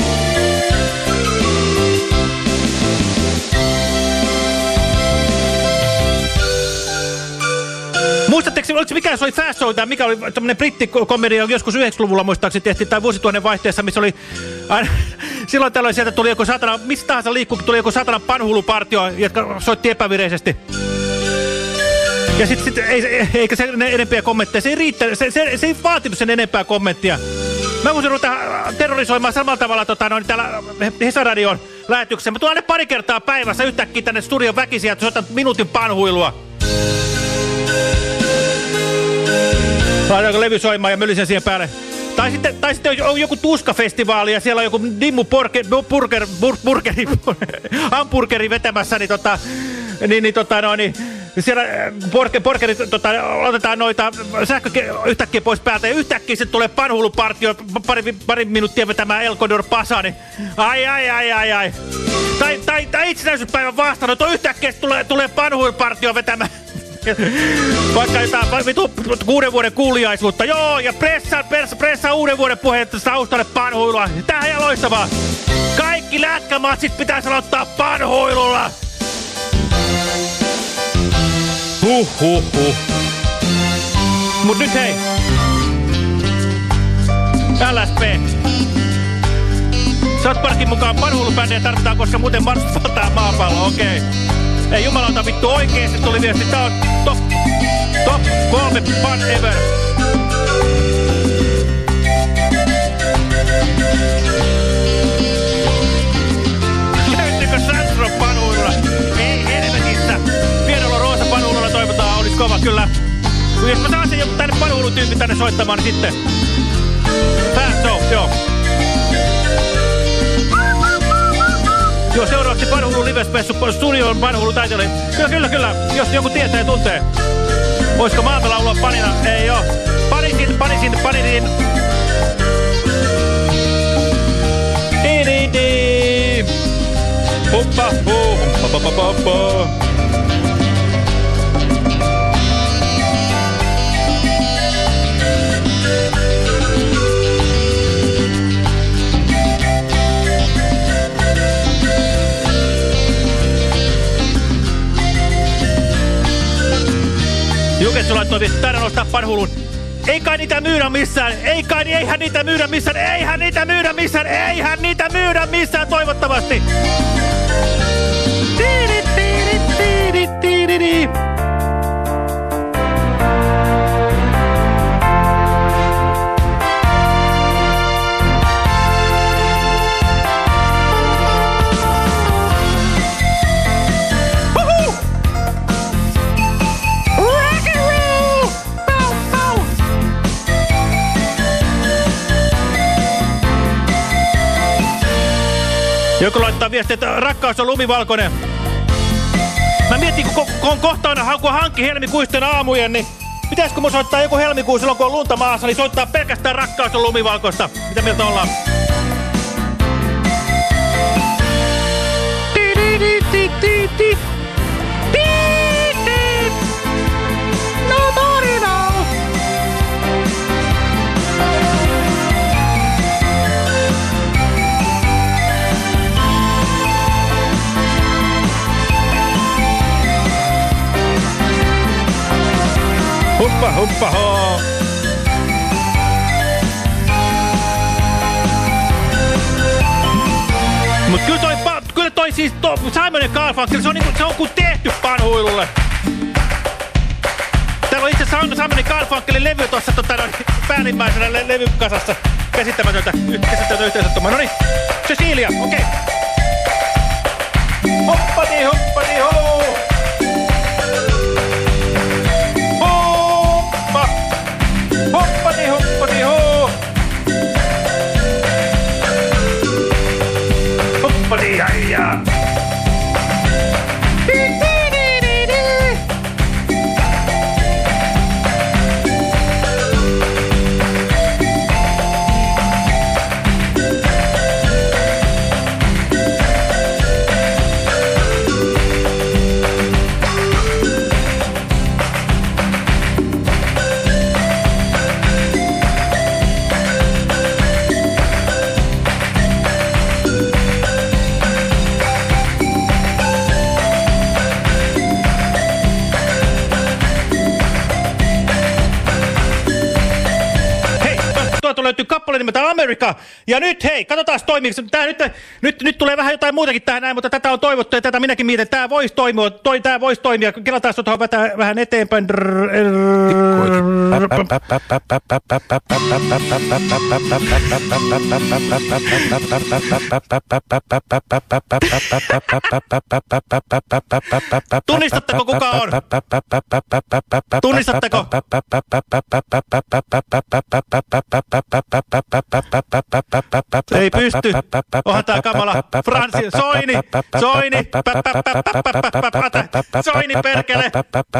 Muistatteko, oliko se mikä se oli Fast Show, tai mikä oli tämmönen brittikomedia, joskus yhdeksänkymmentäluvulla muistaakseni tehtiin, tai vuosituhannen vaihteessa, missä oli aina, silloin tällöin sieltä tuli joku satana, mistä tahansa liikkuu, tuli joku satana panhuilupartio, jotka soitti epävireisesti. Ja sit, sit ei, eikä se enempää kommentteja, se ei riittänyt, se, se, se ei vaatinut sen enempää kommenttia. Mä voisin ruveta terrorisoimaan samalla tavalla tota, noin, täällä Hesaradion lähetyksessä. Mä tulen aina pari kertaa päivässä yhtäkkiä tänne studion väkisiä, että soitan minuutin panhuilua. Laitaanko levy soimaan ja mölisen siihen päälle. Tai sitten, tai sitten on joku tuskafestivaali ja siellä on joku Dimmu Burger, burger, bur, burgeri, hamburgeri vetämässä, niin tota, niin, niin tota, no niin, siellä burger, burgerit, tota, otetaan noita sähkö yhtäkkiä pois päältä ja yhtäkkiä sitten tulee panhuilupartio pari, pari minuuttia vetämään El Condor Pasani. Ai, ai, ai, ai, ai. Tai, tai, tai itsenäisyyspäivän vastaanotto yhtäkkiä tulee, tulee panhuilupartio vetämään. Vaikka jotain vitu kuuden vuoden kuuliaisuutta. Joo, ja pressa, pressa, pressa uuden vuoden puheenjohtaja taustalle panhuilua. Tämähän on ihan loistavaa. Kaikki lätkämatsit pitäisi aloittaa panhuilulla. Huh, huh, huh. Mut nyt hei. L S P. South Parkin mukaan panhuilubändejä tarvitaan, koska muuten Mars valtaa maapallo. Okei. Okay. Ei jumalauta vittu oikeesti tuli viesti. Tää on top, top kolme pan ever. Löytyykö Sandro panhuilulla? Ei helvetissä. Pienolla Roosa panhuilulla toivotaan, olis kova kyllä. Jos mä saan sen joku tänne panhuilutyyppi tänne soittamaan, niin sitten. Fast Show, joo. Joo, seuraavaksi panhuilu livespessu studion panhuilu taiteilija. Kyllä, kyllä, kyllä. Jos joku tietää ja tuntee. Voisiko maamme laulua panina? Ei oo. Panisin, panisin, panisin. Di-di-di. Huppa, huu, huppa, huppa, huppa. Juketsu laittoi viesti, täällä nostaa panhulun. Ei kai niitä myydä missään, ei kai, eihän niitä myydä missään, eihän niitä myydä missään, eihän niitä myydä missään toivottavasti. Tiiri, tiiri, tiiri, tiiri. Joku laittaa viestiä, että rakkaus on lumivalkoinen. Mä mietin, kun, kun on kohtaana, kun hankki helmikuisten aamujen, niin pitäisikö mun soittaa joku helmikuu silloin, kun on lunta maassa, niin soittaa pelkästään rakkaus on lumivalkoista. Mitä mieltä ollaan? No torino! Huppa, huppa, hoo. Mut kyllä toi, kyllä toi siis to, Simon ja Garfunkel, se on, niinku, se on kuin tehty panhuilulle. Täällä on itse Simon ja Garfunkelin levy tuossa tota, päällimmäisenä le levykasassa. Käsittämätöntä, käsittämätöntä yhteisöttömää. Noniin, Cecilia, okei. Okay. Hoppati, hoppati, hoo. Hoppati, hoppati, hoo! Hoppati, äijää! Löytyy kappale nimeltä America. Ja nyt hei, katsotaan toimiiko. Tää nyt, nyt, nyt tulee vähän jotain muutakin tähän näin, mutta tätä on toivottu ja tätä minäkin mietin. Tää voisi toimia. Toi, tää voisi toimia. Kelataan tuohon vähän, vähän eteenpäin. Tunnistatteko kuka on? Tunnistatteko? Ei pysty. Onhan tää kamala. Fransi, Soini, Soini, Soini perkele.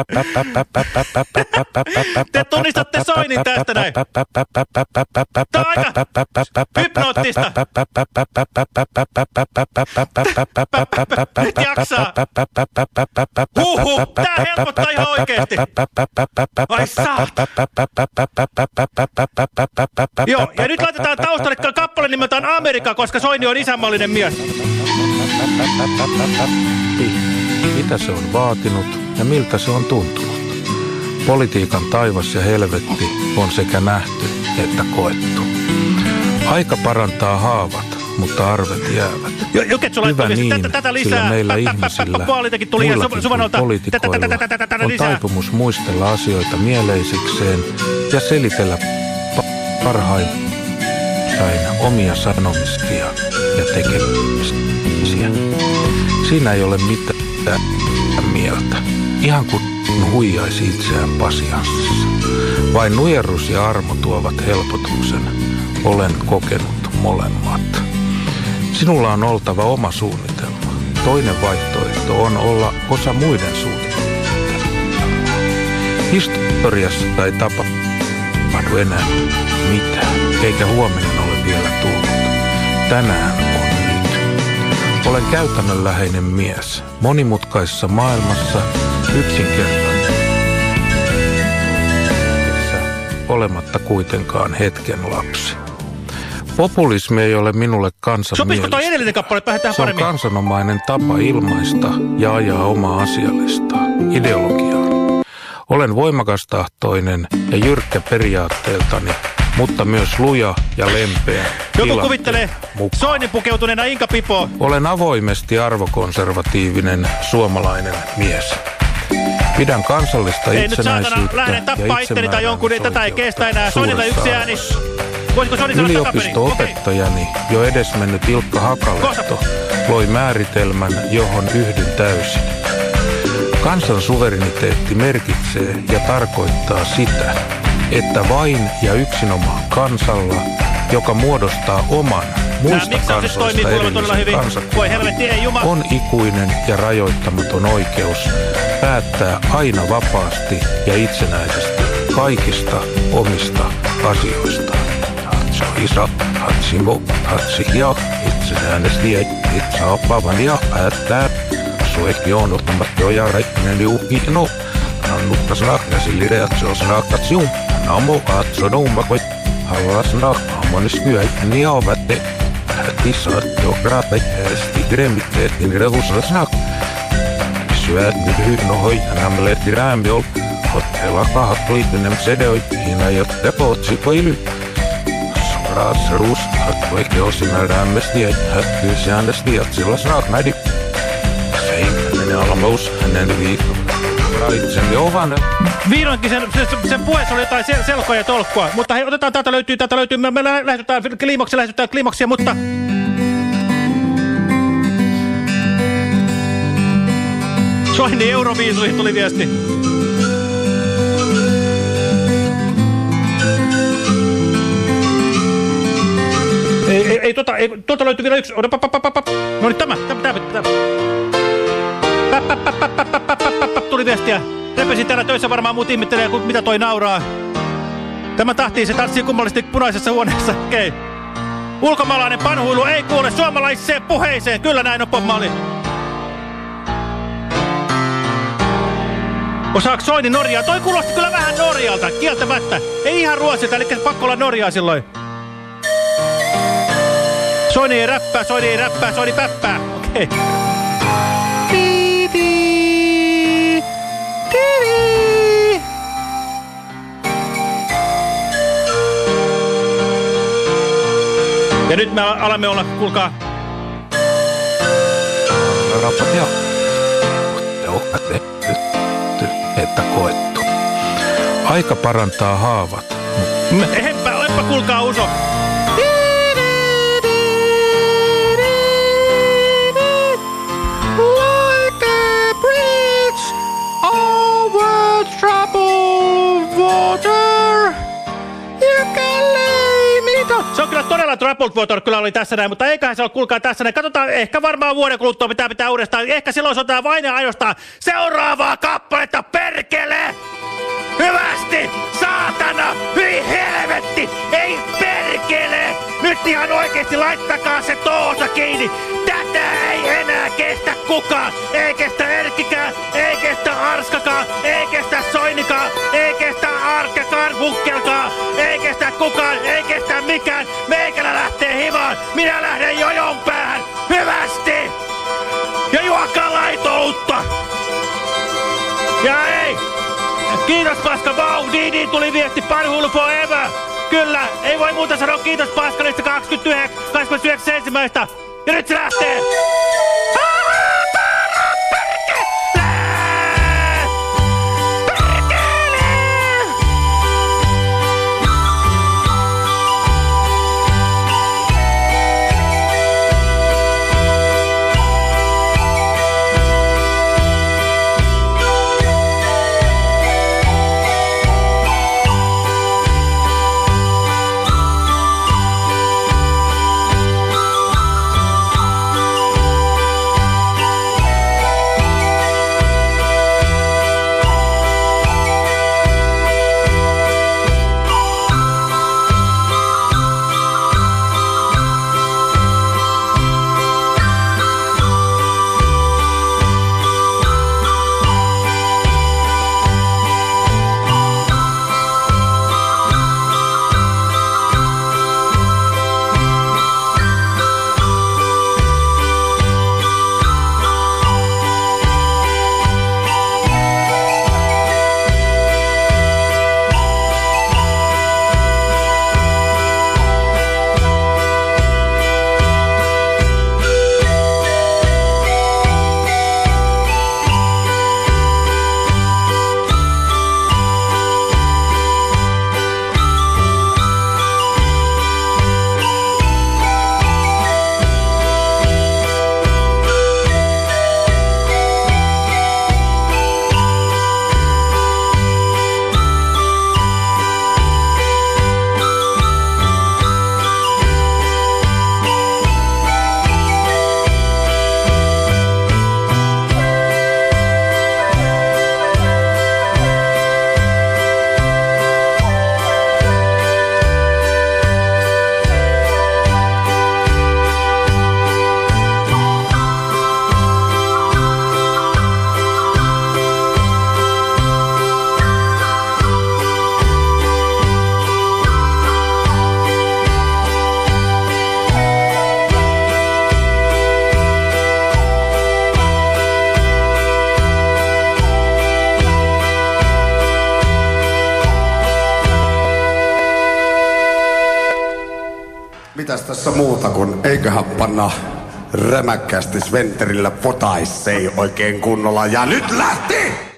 Te tunnistatte Soinin tästä näin. Tää on aika hypnoottista. Nyt jaksaa. Huhhuh, tää helpottaa ihan oikeesti. Ai saat. Joo, ja nyt laitetaan taustalle kappale nimeltään Amerika, koska Soini on isänmaallinen mies. Mitä se on vaatinut ja miltä se on tuntunut? Politiikan taivas ja helvetti on sekä nähty että koettu. Aika parantaa haavat, mutta arvet jäävät. Juketsu laittoi tätä, tätä lisää. Sillä meillä ihmisillä, muillakin poliitikoilla on taipumus muistella asioita mieleisikseen ja selitellä parhain omia sanomisia ja tekemisiä. Siinä ei ole mitään mieltä. Ihan kuin huijaisi itseään pasianssissa. Vain nujerus ja armo tuovat helpotuksen. Olen kokenut molemmat. Sinulla on oltava oma suunnitelma. Toinen vaihtoehto on olla osa muiden suunnitelmaa. Historiassa ei tapahdu enää mitään, eikä huominen ole vielä tullut. Tänään on nyt. Olen käytännönläheinen mies. Monimutkaisessa maailmassa yksinkertainen. Olematta kuitenkaan hetken lapsi. Populismi ei ole minulle kansan sopisiko toi edellinen kappale vähän tähän paremmin? Se on kansanomainen tapa ilmaista ja ajaa omaa asialistaa, ideologiaa. Olen voimakastahtoinen ja jyrkkä periaatteeltani, mutta myös luja ja lempeä. Joku kuvittelee Soinin pukeutuneena Inka Pipo. Olen avoimesti arvokonservatiivinen suomalainen mies. Pidän kansallista ei itsenäisyyttä nyt saatana, lähden tappaa itteni tai jonkun, tätä ei kestä enää. Soinilla yksi ääni. Voisiko Soni sanoa takaperin? Yliopisto-opettajani, okay. Jo edesmennyt Ilkka Hakalehto, loi määritelmän, johon yhdyn täysin. Kansan suvereniteetti merkitsee ja tarkoittaa sitä, että vain ja yksinomaan kansalla, joka muodostaa oman muista kansoista erillisen kansakunnan, on ikuinen ja rajoittamaton oikeus päättää aina vapaasti ja itsenäisesti kaikista omista asioistaan. Hatso iso, hatsimo, hatsia, itsenäisesti itse oppavan ja päättää. Suekki on ottamatta ja reikkinen liuhino. Annutta snakka sille reaktio snakkat siun. Namo katso nummakoi. Hallas nakka monis myöhäni avatte. Hättisat jo krapeisesti gremmiteettin rehussa snakka. Syöt nyt hyhnohoi ja namleetti räämjol. Hottella kahat liittynem sedeoittiina jotta potsikoily. Suoraas ruus. Hattuekki osina räämmesti ja hättyy säännösti jatsilla snaknädi. Vihdoinkin sen, sen, sen puheessa oli jotain sel selkoa ja tolkkua, mutta hei, otetaan, täältä löytyy, täältä löytyy, me, me lähestytään kliimaksi, lähestytään kliimaksia, mutta... Soini Euroviisuihin tuli viesti. Ei, ei, ei, tota, ei, tuolta löytyy vielä yksi, no niin tämä, tämä, tämä, tämä. Tuli viestiä. Repesin täällä töissä, varmaan muut ihmettelee, kun mitä toi nauraa. Tämä tahtii, se tanssii kummallisesti punaisessa huoneessa. Okei. Okay. Ulkomaalainen panhuilu ei kuule suomalaiseen puheeseen. Kyllä näin on, Bob Marley. Osaako Soini Norjaa? Toi kuulosti kyllä vähän Norjalta, kieltämättä. Ei ihan Ruotsilta, eli pakko olla Norjaa silloin. Soini ei räppää, Soini ei räppää, Soini päppää. Okei. Okay. Ja nyt me alamme olla, kuulkaa. Rapatia. Että koettu. Aika parantaa haavat. Ehempä, oleppa kuulkaa Uso. Like a bridge over troubled water. You can lay me down. Se on kyllä todella troubled water, kyllä oli tässä näin, mutta eiköhän se ole, kuulkaa tässä näin. Katsotaan, ehkä varmaan vuoden kuluttua pitää pitää uudestaan. Ehkä silloin sotetaan vain ja ainoastaan seuraavaa kappaletta, perkele! Hyvästi! Saatana! Hyi helvetti! Ei perkele! Nyt ihan oikeesti laittakaa se toosa kiinni! Tätä ei enää kestä kukaan! Ei kestä Erkkikään! Ei kestä Arskakaan! Ei kestä Soinikaan! Ei kestä Arkkakaan! Vukkelkaan! Ei kestä kukaan! Ei kestä mikään! Meikälä lähtee himaan! Minä lähden jojon päähän! Hyvästi! Ja juokaa laitolutta! Ja ei! Kiitos paska, vau! Didi tuli viesti, panhuilu forever! Kyllä, ei voi muuta sanoa kiitos paskalista kaksikymmentäyhdeksän. Ja nyt se lähtee! mitäs tässä muuta kuin eiköhän panna rämäkkäästi Sventerillä potaissei oikein kunnolla. Ja nyt lähti!